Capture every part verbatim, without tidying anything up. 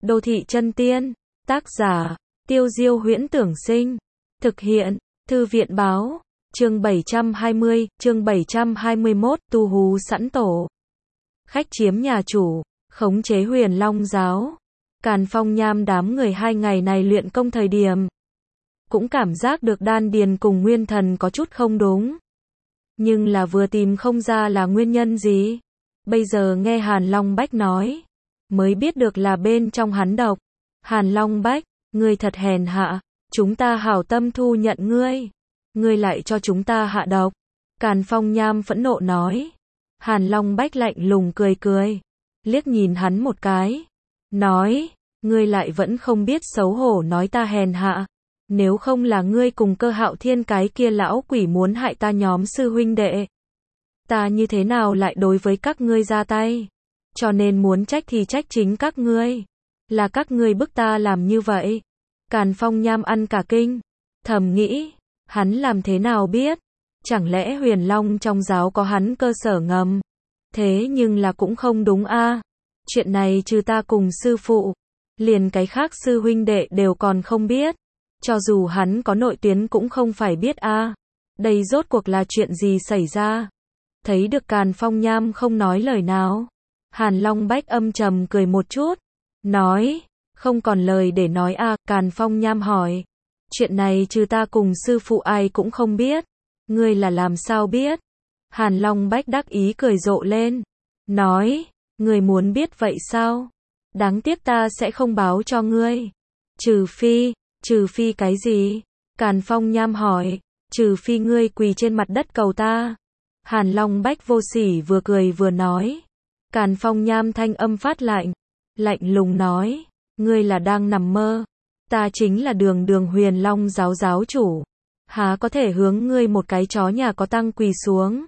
Đô thị chân tiên, tác giả, Tiêu Diêu Huyễn Tưởng Sinh, thực hiện, Thư viện báo, chương bảy trăm hai mươi, chương bảy trăm hai mươi mốt, tu hú sẵn tổ. Khách chiếm nhà chủ, khống chế Huyền Long giáo. Càn Phong Nham đám người hai ngày này luyện công thời điểm, cũng cảm giác được đan điền cùng nguyên thần có chút không đúng. Nhưng là vừa tìm không ra là nguyên nhân gì. Bây giờ nghe Hàn Long Bách nói, mới biết được là bên trong hắn độc. Hàn Long Bách, ngươi thật hèn hạ, chúng ta hảo tâm thu nhận ngươi, ngươi lại cho chúng ta hạ độc. Càn Phong Nham phẫn nộ nói. Hàn Long Bách lạnh lùng cười cười, liếc nhìn hắn một cái, nói, ngươi lại vẫn không biết xấu hổ nói ta hèn hạ. Nếu không là ngươi cùng Cơ Hạo Thiên cái kia lão quỷ muốn hại ta nhóm sư huynh đệ, ta như thế nào lại đối với các ngươi ra tay? Cho nên muốn trách thì trách chính các ngươi. Là các ngươi bức ta làm như vậy. Càn Phong Nham ăn cả kinh, thầm nghĩ, hắn làm thế nào biết? Chẳng lẽ Huyền Long trong giáo có hắn cơ sở ngầm? Thế nhưng là cũng không đúng a. Chuyện này trừ ta cùng sư phụ, liền cái khác sư huynh đệ đều còn không biết. Cho dù hắn có nội tuyến cũng không phải biết a. Đây rốt cuộc là chuyện gì xảy ra? Thấy được Càn Phong Nham không nói lời nào, Hàn Long Bách âm trầm cười một chút, nói, không còn lời để nói a. Càn Phong Nham hỏi, chuyện này trừ ta cùng sư phụ ai cũng không biết, ngươi là làm sao biết? Hàn Long Bách đắc ý cười rộ lên, nói, ngươi muốn biết vậy sao? Đáng tiếc ta sẽ không báo cho ngươi. Trừ phi, trừ phi cái gì? Càn Phong Nham hỏi, trừ phi ngươi quỳ trên mặt đất cầu ta. Hàn Long Bách vô sỉ vừa cười vừa nói. Càn Phong Nham thanh âm phát lạnh, lạnh lùng nói, ngươi là đang nằm mơ. Ta chính là đường đường Huyền Long giáo giáo chủ, há có thể hướng ngươi một cái chó nhà có tăng quỳ xuống.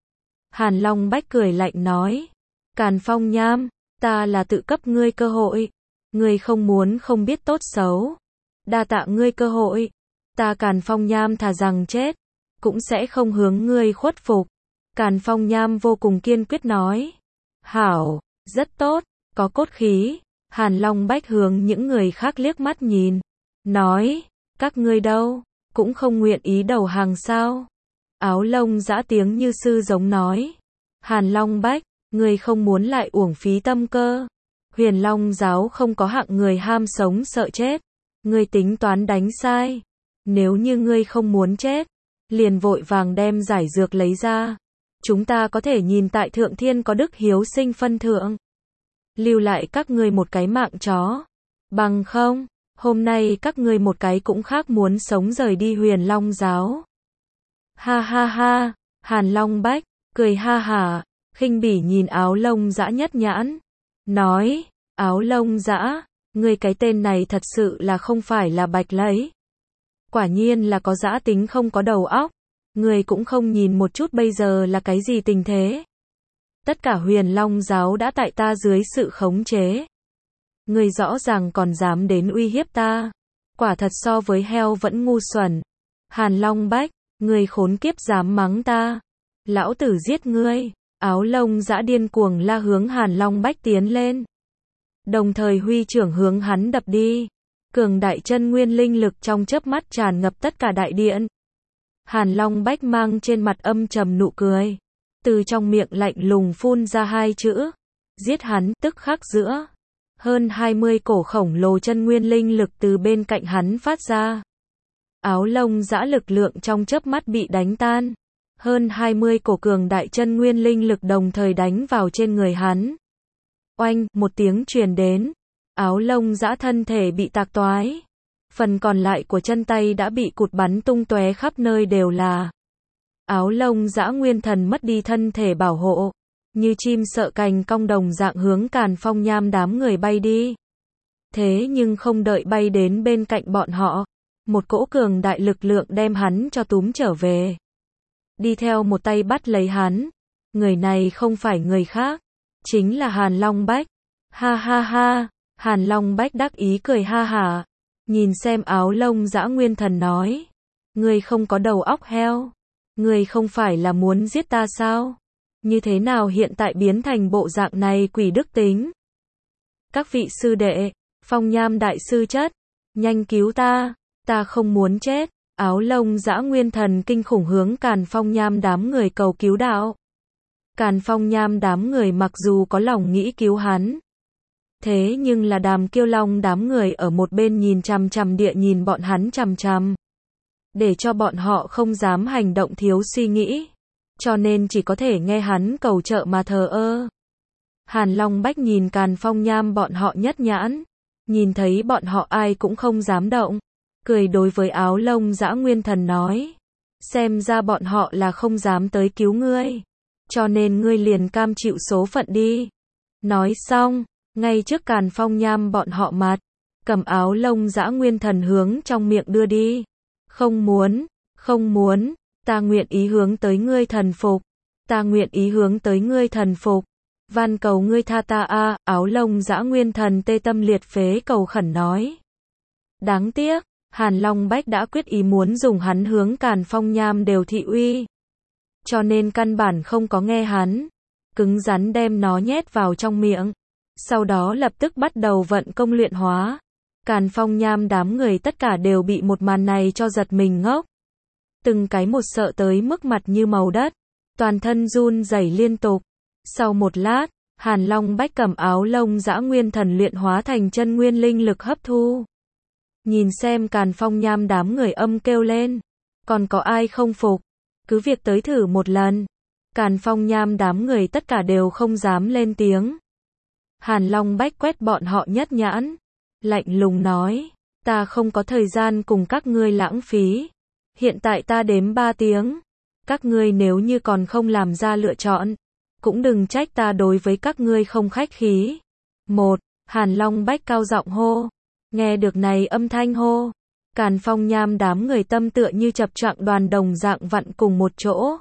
Hàn Long Bách cười lạnh nói, Càn Phong Nham, ta là tự cấp ngươi cơ hội, ngươi không muốn không biết tốt xấu, đa tạ ngươi cơ hội, ta Càn Phong Nham thà rằng chết, cũng sẽ không hướng ngươi khuất phục. Càn Phong Nham vô cùng kiên quyết nói, hảo, rất tốt, có cốt khí. Hàn Long Bách hướng những người khác liếc mắt nhìn, nói, các ngươi đâu, cũng không nguyện ý đầu hàng sao? Áo Lông Dã tiếng như sư giống nói, Hàn Long Bách, ngươi không muốn lại uổng phí tâm cơ. Huyền Long giáo không có hạng người ham sống sợ chết, ngươi tính toán đánh sai. Nếu như ngươi không muốn chết, liền vội vàng đem giải dược lấy ra. Chúng ta có thể nhìn tại Thượng Thiên có đức hiếu sinh phân thượng, lưu lại các ngươi một cái mạng chó. Bằng không, hôm nay các ngươi một cái cũng khác muốn sống rời đi Huyền Long giáo. Ha ha ha, Hàn Long Bách, cười ha hả, khinh bỉ nhìn Áo Lông Dã nhất nhãn. Nói, Áo Lông Dã, ngươi cái tên này thật sự là không phải là bạch lấy. Quả nhiên là có dã tính không có đầu óc. Ngươi cũng không nhìn một chút bây giờ là cái gì tình thế. Tất cả Huyền Long giáo đã tại ta dưới sự khống chế. Ngươi rõ ràng còn dám đến uy hiếp ta. Quả thật so với heo vẫn ngu xuẩn. Hàn Long Bách, ngươi khốn kiếp dám mắng ta. Lão tử giết ngươi. Áo Lông Dã điên cuồng la hướng Hàn Long Bách tiến lên. Đồng thời huy trưởng hướng hắn đập đi. Cường đại chân nguyên linh lực trong chớp mắt tràn ngập tất cả đại điện. Hàn Long Bách mang trên mặt âm trầm nụ cười, từ trong miệng lạnh lùng phun ra hai chữ, giết hắn. Tức khắc giữa, hơn hai mươi cổ khổng lồ chân nguyên linh lực từ bên cạnh hắn phát ra. Áo Lông Dã lực lượng trong chớp mắt bị đánh tan, hơn hai mươi cổ cường đại chân nguyên linh lực đồng thời đánh vào trên người hắn. Oanh, một tiếng truyền đến, Áo Lông Dã thân thể bị tạc toái. Phần còn lại của chân tay đã bị cụt bắn tung tóe khắp nơi đều là. Áo Lông Dã nguyên thần mất đi thân thể bảo hộ, như chim sợ cành cong đồng dạng hướng Càn Phong Nham đám người bay đi. Thế nhưng không đợi bay đến bên cạnh bọn họ, một cỗ cường đại lực lượng đem hắn cho túm trở về. Đi theo một tay bắt lấy hắn, người này không phải người khác, chính là Hàn Long Bách. Ha ha ha, Hàn Long Bách đắc ý cười ha hả. Nhìn xem Áo Lông Dã nguyên thần nói, ngươi không có đầu óc heo, ngươi không phải là muốn giết ta sao? Như thế nào hiện tại biến thành bộ dạng này quỷ đức tính? Các vị sư đệ, Phong Nham đại sư chất, nhanh cứu ta, ta không muốn chết. Áo lông dã nguyên thần kinh khủng hướng Càn Phong Nham đám người cầu cứu đạo. Càn Phong Nham đám người mặc dù có lòng nghĩ cứu hắn, thế nhưng là Đàm Kiêu Long đám người ở một bên nhìn chằm chằm địa nhìn bọn hắn chằm chằm, để cho bọn họ không dám hành động thiếu suy nghĩ, cho nên chỉ có thể nghe hắn cầu trợ mà thờ ơ. Hàn Long Bách nhìn Càn Phong Nham bọn họ nhất nhãn, nhìn thấy bọn họ ai cũng không dám động, cười đối với áo lông dã nguyên thần nói, xem ra bọn họ là không dám tới cứu ngươi, cho nên ngươi liền cam chịu số phận đi. Nói xong, ngay trước Càn Phong Nham bọn họ mặt, cầm áo lông dã nguyên thần hướng trong miệng đưa đi. Không muốn, không muốn, ta nguyện ý hướng tới ngươi thần phục, ta nguyện ý hướng tới ngươi thần phục, van cầu ngươi tha ta a. Áo lông dã nguyên thần tê tâm liệt phế cầu khẩn nói. Đáng tiếc, Hàn Long Bách đã quyết ý muốn dùng hắn hướng Càn Phong Nham đều thị uy, cho nên căn bản không có nghe hắn, cứng rắn đem nó nhét vào trong miệng, sau đó lập tức bắt đầu vận công luyện hóa. Càn Phong Nham đám người tất cả đều bị một màn này cho giật mình ngốc, từng cái một sợ tới mức mặt như màu đất, toàn thân run rẩy liên tục. Sau một lát, Hàn Long Bách cầm áo lông dã nguyên thần luyện hóa thành chân nguyên linh lực hấp thu. Nhìn xem Càn Phong Nham đám người âm kêu lên, còn có ai không phục, cứ việc tới thử một lần. Càn Phong Nham đám người tất cả đều không dám lên tiếng. Hàn Long Bách quét bọn họ nhất nhãn, lạnh lùng nói, ta không có thời gian cùng các ngươi lãng phí, hiện tại ta đếm ba tiếng, các ngươi nếu như còn không làm ra lựa chọn, cũng đừng trách ta đối với các ngươi không khách khí. Một, Hàn Long Bách cao giọng hô. Nghe được này âm thanh hô, Càn Phong Nham đám người tâm tựa như chập choạng đoàn đồng dạng vặn cùng một chỗ.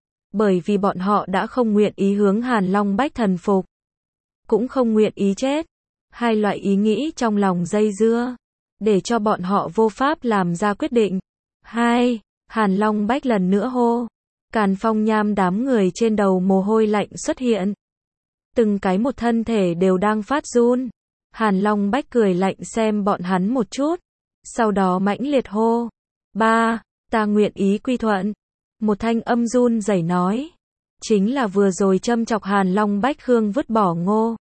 Bởi vì bọn họ đã không nguyện ý hướng Hàn Long Bách thần phục, cũng không nguyện ý chết. Hai loại ý nghĩ trong lòng dây dưa, để cho bọn họ vô pháp làm ra quyết định. Hai, Hàn Long Bách lần nữa hô. Càn Phong Nham đám người trên đầu mồ hôi lạnh xuất hiện. Từng cái một thân thể đều đang phát run. Hàn Long Bách cười lạnh xem bọn hắn một chút, sau đó mãnh liệt hô. Ba, ta nguyện ý quy thuận. Một thanh âm run rẩy nói. Chính là vừa rồi châm chọc Hàn Long Bách Khương vứt bỏ Ngô.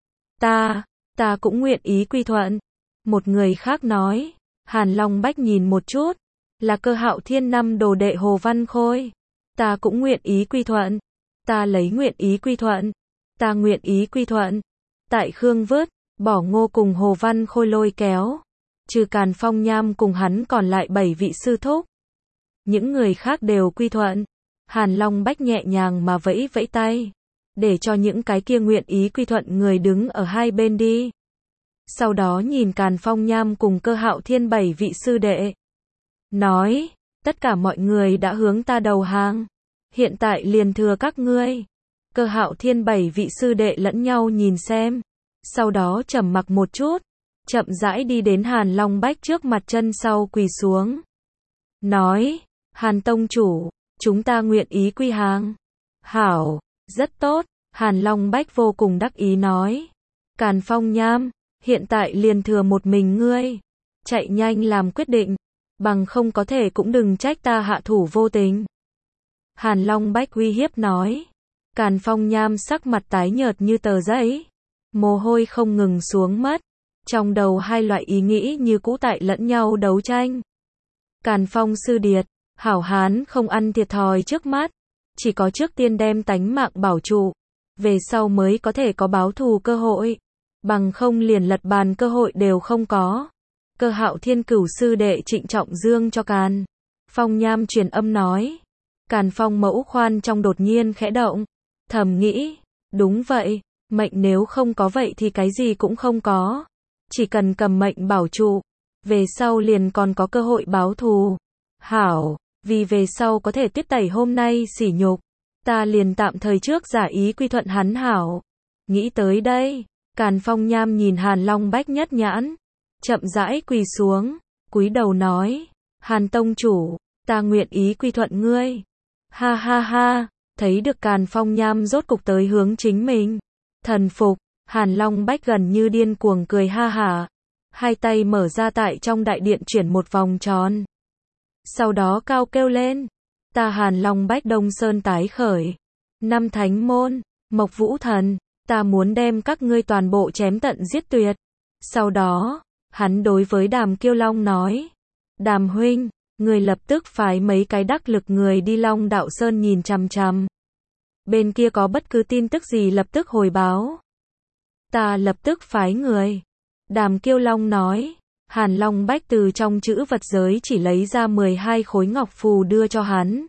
Ta, ta cũng nguyện ý quy thuận. Một người khác nói. Hàn Long Bách nhìn một chút, là Cơ Hạo Thiên năm đồ đệ Hồ Văn Khôi. Ta cũng nguyện ý quy thuận. Ta lấy nguyện ý quy thuận. Ta nguyện ý quy thuận. Tại Khương vứt bỏ Ngô cùng Hồ Văn Khôi lôi kéo, trừ Càn Phong Nham cùng hắn còn lại bảy vị sư thúc. Những người khác đều quy thuận. Hàn Long Bách nhẹ nhàng mà vẫy vẫy tay, để cho những cái kia nguyện ý quy thuận người đứng ở hai bên đi. Sau đó nhìn Càn Phong Nham cùng Cơ Hạo Thiên bảy vị sư đệ, nói, tất cả mọi người đã hướng ta đầu hàng, hiện tại liền thừa các ngươi. Cơ Hạo Thiên bảy vị sư đệ lẫn nhau nhìn xem, sau đó trầm mặc một chút, chậm rãi đi đến Hàn Long Bách trước mặt chân sau quỳ xuống. Nói, Hàn Tông Chủ, chúng ta nguyện ý quy hàng. Hảo, rất tốt, Hàn Long Bách vô cùng đắc ý nói. Càn Phong Nham, hiện tại liền thừa một mình ngươi, chạy nhanh làm quyết định, bằng không có thể cũng đừng trách ta hạ thủ vô tình. Hàn Long Bách uy hiếp nói. Càn Phong Nham sắc mặt tái nhợt như tờ giấy, mồ hôi không ngừng xuống mất, trong đầu hai loại ý nghĩ như cũ tại lẫn nhau đấu tranh. Càn Phong sư điệt, hảo hán không ăn thiệt thòi trước mắt, chỉ có trước tiên đem tánh mạng bảo trụ, về sau mới có thể có báo thù cơ hội, bằng không liền lật bàn cơ hội đều không có. Cơ Hạo Thiên cửu sư đệ trịnh trọng dương cho Càn Phong Nham truyền âm nói. Càn Phong mẫu khoan trong đột nhiên khẽ động, thầm nghĩ, đúng vậy, mệnh nếu không có vậy thì cái gì cũng không có, chỉ cần cầm mệnh bảo trụ, về sau liền còn có cơ hội báo thù. Hảo, vì về sau có thể tiếp tẩy hôm nay sỉ nhục, ta liền tạm thời trước giả ý quy thuận hắn hảo. Nghĩ tới đây, Càn Phong Nham nhìn Hàn Long Bách nhất nhãn, chậm rãi quỳ xuống, cúi đầu nói, Hàn Tông Chủ, ta nguyện ý quy thuận ngươi. Ha ha ha, thấy được Càn Phong Nham rốt cục tới hướng chính mình, thần phục, Hàn Long Bách gần như điên cuồng cười ha hả. hai tay mở ra tại trong đại điện chuyển một vòng tròn. Sau đó cao kêu lên, ta Hàn Long Bách Đông Sơn tái khởi. Năm thánh môn, Mộc Vũ Thần, ta muốn đem các ngươi toàn bộ chém tận giết tuyệt. Sau đó, hắn đối với Đàm Kiêu Long nói, Đàm huynh, người lập tức phái mấy cái đắc lực người đi Long Đạo Sơn nhìn chằm chằm. Bên kia có bất cứ tin tức gì lập tức hồi báo. Ta lập tức phái người. Đàm Kiêu Long nói, Hàn Long Bách từ trong chữ vật giới chỉ lấy ra mười hai khối ngọc phù đưa cho hắn.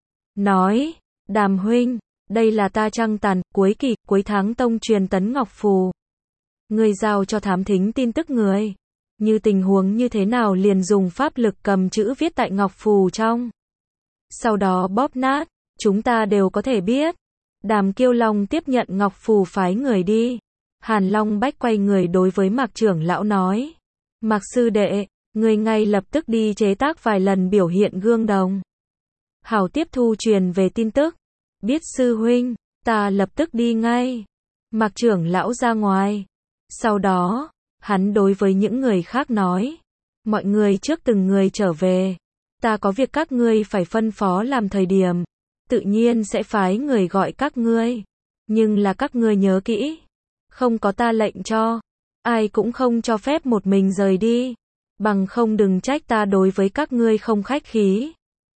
Nói, Đàm huynh, đây là ta trăng tàn, cuối kỳ, cuối tháng tông truyền tấn ngọc phù. Người giao cho thám thính tin tức người. Như tình huống như thế nào liền dùng pháp lực cầm chữ viết tại ngọc phù trong. Sau đó bóp nát, chúng ta đều có thể biết. Đàm Kiêu Long tiếp nhận ngọc phù phái người đi. Hàn Long Bách quay người đối với Mạc trưởng lão nói. Mạc sư đệ, người ngay lập tức đi chế tác vài lần biểu hiện gương đồng. Hảo tiếp thu truyền về tin tức. Biết sư huynh, ta lập tức đi ngay. Mạc trưởng lão ra ngoài. Sau đó, hắn đối với những người khác nói. Mọi người trước từng người trở về. Ta có việc các ngươi phải phân phó làm thời điểm. Tự nhiên sẽ phái người gọi các ngươi. Nhưng là các ngươi nhớ kỹ. Không có ta lệnh cho. Ai cũng không cho phép một mình rời đi. Bằng không đừng trách ta đối với các ngươi không khách khí.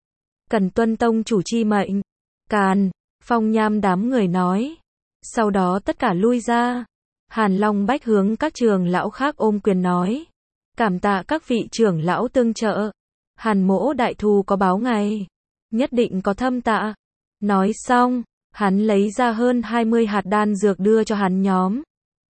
Cần tuân tông chủ chi mệnh. Càn, Phong Nham đám người nói. Sau đó tất cả lui ra. Hàn Long Bách hướng các trưởng lão khác ôm quyền nói. Cảm tạ các vị trưởng lão tương trợ. Hàn mỗ đại thù có báo ngày. Nhất định có thâm tạ. Nói xong, hắn lấy ra hơn hai mươi hạt đan dược đưa cho hắn nhóm.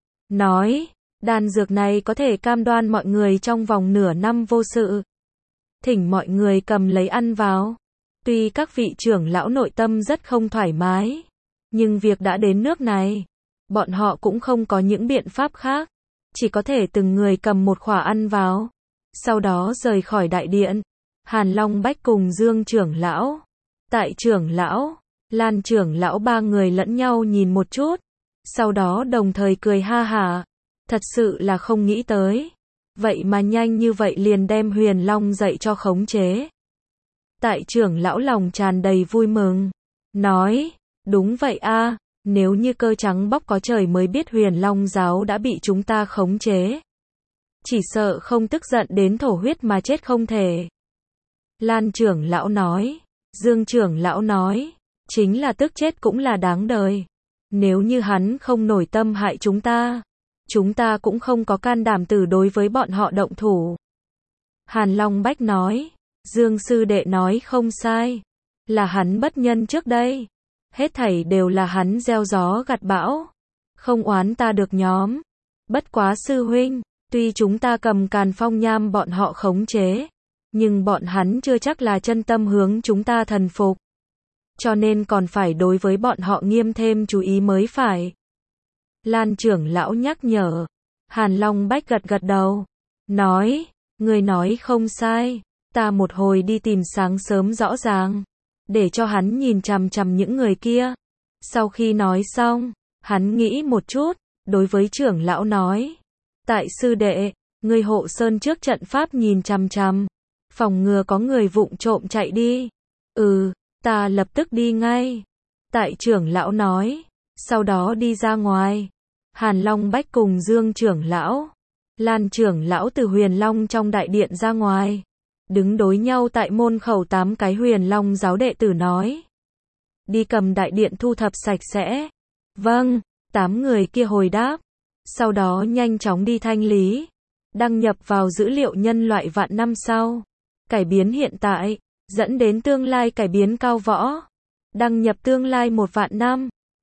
Nói, đan dược này có thể cam đoan mọi người trong vòng nửa năm vô sự. Thỉnh mọi người cầm lấy ăn vào. Tuy các vị trưởng lão nội tâm rất không thoải mái, nhưng việc đã đến nước này, bọn họ cũng không có những biện pháp khác, chỉ có thể từng người cầm một khỏa ăn vào, sau đó rời khỏi đại điện. Hàn Long Bách cùng Dương trưởng lão, Tại trưởng lão, Lan trưởng lão ba người lẫn nhau nhìn một chút, sau đó đồng thời cười ha hả, thật sự là không nghĩ tới, vậy mà nhanh như vậy liền đem Huyền Long dạy cho khống chế. Tại trưởng lão lòng tràn đầy vui mừng, nói, đúng vậy a, nếu như cơ trắng bóc có trời mới biết Huyền Long giáo đã bị chúng ta khống chế. Chỉ sợ không tức giận đến thổ huyết mà chết không thể. Lan trưởng lão nói, Dương trưởng lão nói, chính là tức chết cũng là đáng đời. Nếu như hắn không nổi tâm hại chúng ta, chúng ta cũng không có can đảm từ đối với bọn họ động thủ. Hàn Long Bách nói, Dương sư đệ nói không sai, là hắn bất nhân trước đây. Hết thảy đều là hắn gieo gió gặt bão, không oán ta được nhóm. Bất quá sư huynh, tuy chúng ta cầm Càn Phong Nham bọn họ khống chế, nhưng bọn hắn chưa chắc là chân tâm hướng chúng ta thần phục. Cho nên còn phải đối với bọn họ nghiêm thêm chú ý mới phải. Lan trưởng lão nhắc nhở. Hàn Long Bách gật gật đầu, nói, người nói không sai, ta một hồi đi tìm sáng sớm rõ ràng, để cho hắn nhìn chằm chằm những người kia. Sau khi nói xong, hắn nghĩ một chút, đối với trưởng lão nói, tại sư đệ, người hộ sơn trước trận pháp nhìn chằm chằm, phòng ngừa có người vụng trộm chạy đi. Ừ, ta lập tức đi ngay. Tại trưởng lão nói, sau đó đi ra ngoài. Hàn Long Bách cùng Dương trưởng lão, Lan trưởng lão từ Huyền Long trong đại điện ra ngoài, đứng đối nhau tại môn khẩu. Tám cái Huyền Long giáo đệ tử nói, đi cầm đại điện thu thập sạch sẽ. Vâng, tám người kia hồi đáp, sau đó nhanh chóng đi thanh lý, đăng nhập vào dữ liệu nhân loại vạn năm sau, cải biến hiện tại, dẫn đến tương lai cải biến cao võ, đăng nhập tương lai một vạn năm.